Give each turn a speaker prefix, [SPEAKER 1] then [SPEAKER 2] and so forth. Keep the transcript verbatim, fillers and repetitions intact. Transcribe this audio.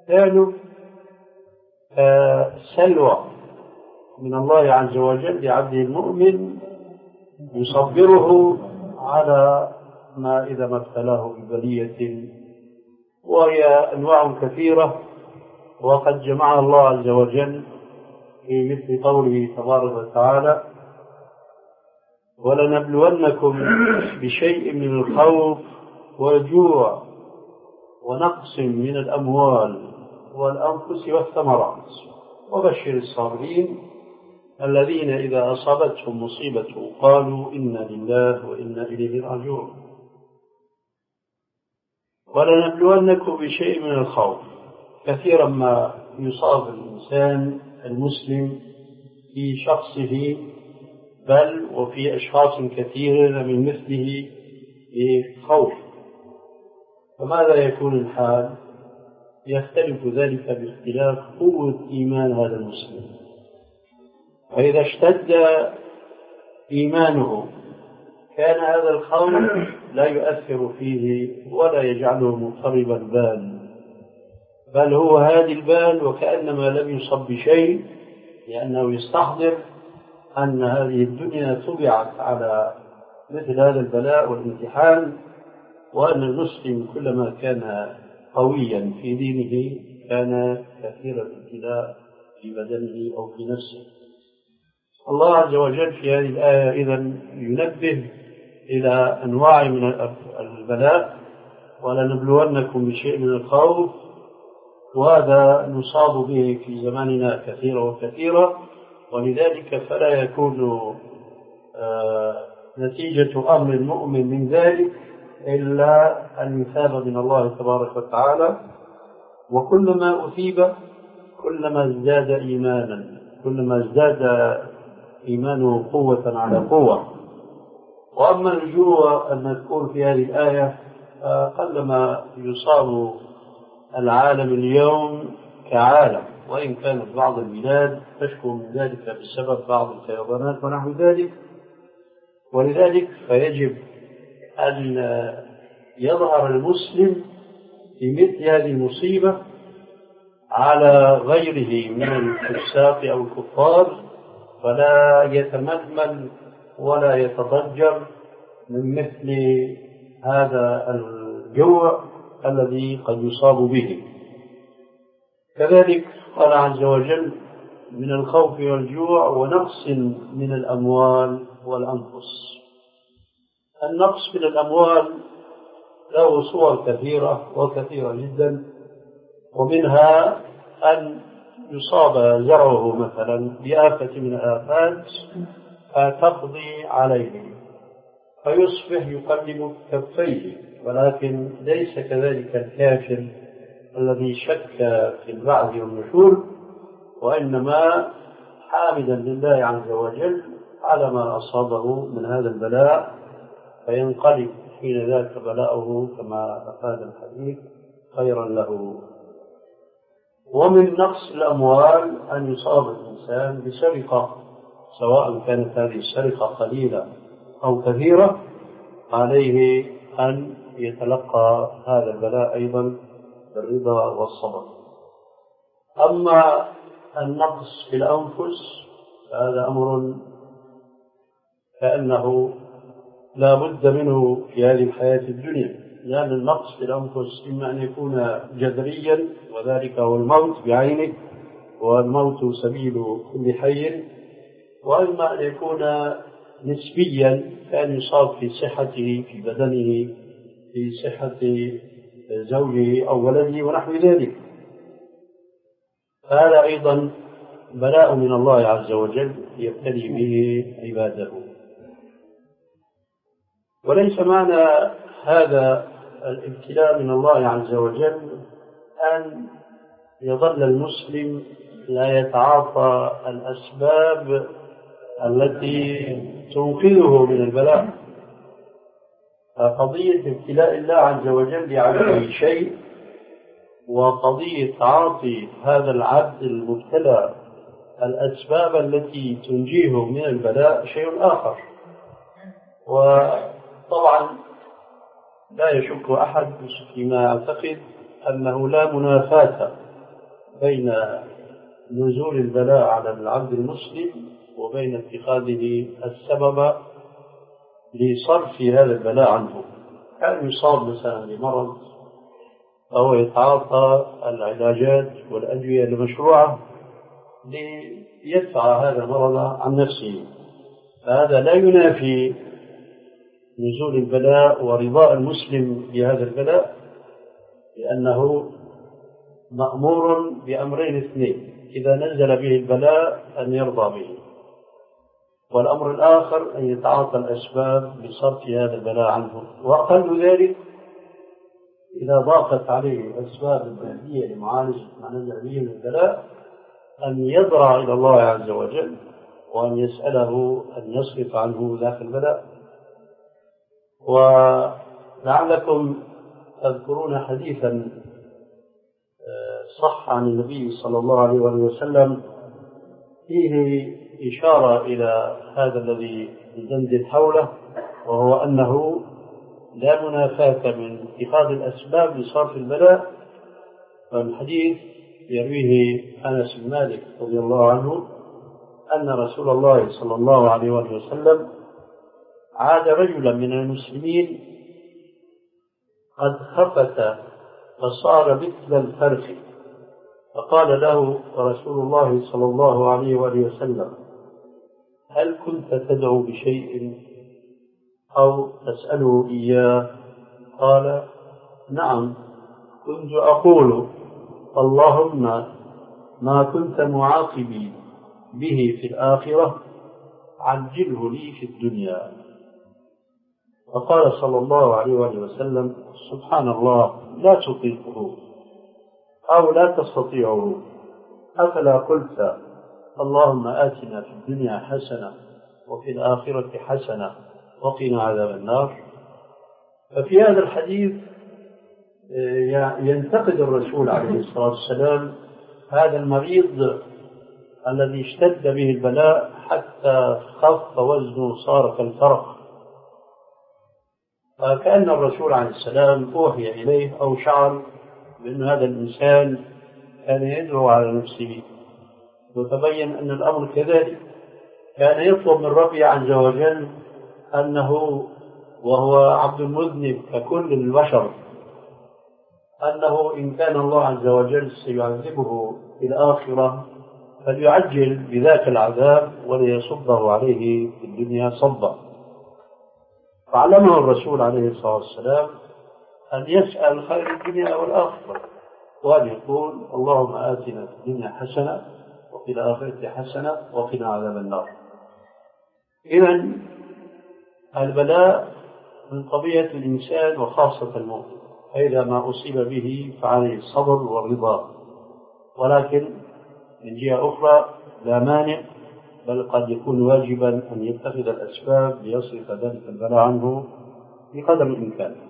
[SPEAKER 1] الثالث سلوى من الله عز وجل لعبده المؤمن يصبره على ما إذا ما ابتلاه ببلية، وهي أنواع كثيرة وقد جمعها الله عز وجل في مثل قوله تبارك وتعالى: ولنبلونكم بشيء من الخوف والجوع ونقص من الأموال والأنفس والثمرات وبشر الصابرين الذين إذا أصابتهم مصيبة قالوا إنا لله وإنا إليه راجعون. ولنبلونكم بشيء من الخوف، كثيرا ما يصاب الإنسان المسلم في شخصه بل وفي أشخاص كثيرين من مثله بخوف، فماذا يكون الحال؟ يختلف ذلك باختلاف قوة إيمان هذا المسلم. فإذا اشتد إيمانه كان هذا الخوف لا يؤثر فيه ولا يجعله مضطرب البال، بل هو هادي البال وكأنما لم يصب بشيء، لأنه يستحضر أن هذه الدنيا طبعت على مثل هذا البلاء والامتحان، وأن المسلم كلما كان قويا في دينه كان كثير الابتلاء في بدنه أو في نفسه. الله عز وجل في هذه الآية إذن ينبه إلى أنواع من البلاء: ولنبلونكم بشيء من الخوف، وهذا نصاب به في زماننا كثيرا وكثيرا، ولذلك فلا يكون آه نتيجة أمر المؤمن من ذلك إلا أن يثاب من الله تبارك وتعالى. وكلما أثيب كلما ازداد إيمانا، كلما ازداد إيمانه قوة على قوة. وأما الجوع المذكور في هذه الآية قلما يصاب العالم اليوم كعالم، وإن كانت بعض البلاد تشكو من ذلك بسبب بعض الفيضانات ونحو ذلك. ولذلك فيجب أن يظهر المسلم في مثل هذه المصيبة على غيره من الفساق أو الكفار، فلا يتململ ولا يتضجر من مثل هذا الجوع الذي قد يصاب به. كذلك قال عز وجل: من الخوف والجوع ونقص من الأموال والأنفس. النقص من الأموال له صور كثيرة وكثيرة جدا، ومنها أن يصاب زرعه مثلا بآفة من الآفات فتقضي عليه فيصبح يقلب كفيه، ولكن ليس كذلك الكافر الذي شك في البعث والنشور، وإنما حامدا لله عز وجل على ما أصابه من هذا البلاء، فينقلب حين ذاك بلاؤه كما أفاد الحديث خيرا له. ومن نقص الأموال أن يصاب الإنسان بسرقة، سواء كانت هذه السرقة قليلة أو كثيرة، عليه أن يتلقى هذا البلاء أيضا بالرضا والصبر. أما النقص في الأنفس فهذا أمر كأنه لا بد منه في هذه الحياة الدنيا، لأن النقص في الأنفس إما أن يكون جذريا وذلك هو الموت بعينه، والموت سبيل كل حي، وإما أن يكون نسبيا، كان يصاب في صحته في بدنه، في صحة زوجه أو ولده ونحو ذلك. هذا أيضا بلاء من الله عز وجل يبتلي به عباده. وليس معنى هذا الابتلاء من الله عز وجل أن يظل المسلم لا يتعاطى الأسباب التي تنقذه من البلاء. قضية ابتلاء الله عز وجل لعبده شيء، وقضية تعاطي هذا العبد المبتلى الأسباب التي تنجيه من البلاء شيء آخر. وطبعا لا يشك أحد فيما أعتقد أنه لا منافاة بين نزول البلاء على العبد المسلم وبين اتخاذه السبب لصرف هذا البلاء عنه. كان يصاب مثلا بمرض فهو يتعاطى العلاجات والأدوية المشروعة ليدفع هذا المرض عن نفسه، فهذا لا ينافي نزول البلاء ورضاء المسلم بهذا البلاء، لأنه مأمور بأمرين اثنين: إذا نزل به البلاء أن يرضى به، والأمر الآخر أن يتعاطى الأسباب لصرف هذا البلاء عنه. وأقل ذلك إذا ضاقت عليه الأسباب المادية لمعالجة ما نزل به من البلاء أن يضرع إلى الله عز وجل وأن يسأله أن يصرف عنه ذاك البلاء. ولعلكم تذكرون حديثا صح عن النبي صلى الله عليه وسلم فيه إشارة إلى هذا الذي يدندن حوله، وهو أنه لا منافاة من اتخاذ الأسباب لصرف البلاء. والحديث يرويه أنس بن مالك رضي الله عنه أن رسول الله صلى الله عليه وسلم عاد رجلا من المسلمين قد خفت فصار مثل الفرخ، فقال له رسول الله صلى الله عليه وسلم: هل كنت تدعو بشيء أو تسأله إياه؟ قال: نعم، كنت أقول اللهم ما كنت معاقبي به في الآخرة عجله لي في الدنيا. فقال صلى الله عليه وسلم: سبحان الله، لا تطيقه أو لا تستطيعه، أفلا قلت اللهم آتنا في الدنيا حسنة وفي الآخرة حسنة وقنا عذاب النار؟ ففي هذا الحديث ينتقد الرسول عليه الصلاة والسلام هذا المريض الذي اشتد به البلاء حتى خف وزنه صار كالفرخ، فكأن الرسول عليه السلام أوحي إليه أو شعر بأن هذا الإنسان كان يدعو على نفسه، وتبين أن الأمر كذلك. كان يطلب من ربه عز وجل أنه وهو عبد مذنب ككل البشر، أنه إن كان الله عز وجل سيعذبه في الآخرة فليعجل بذاك العذاب وليصبه عليه في الدنيا صبا. فعلمه الرسول عليه الصلاة والسلام أن يسأل خير الدنيا والآخرة، وأن يقول اللهم آتنا في الدنيا حسنة وفي الآخرة حسنة وقنا عذاب النار. إذن البلاء من طبيعة الإنسان وخاصة المؤمن، فإذا ما أصيب به فعليه الصبر والرضا، ولكن من جهة أخرى لا مانع، بل قد يكون واجبا أن يتخذ الأسباب ليصرف ذلك البلاء عنه بقدر الإمكان.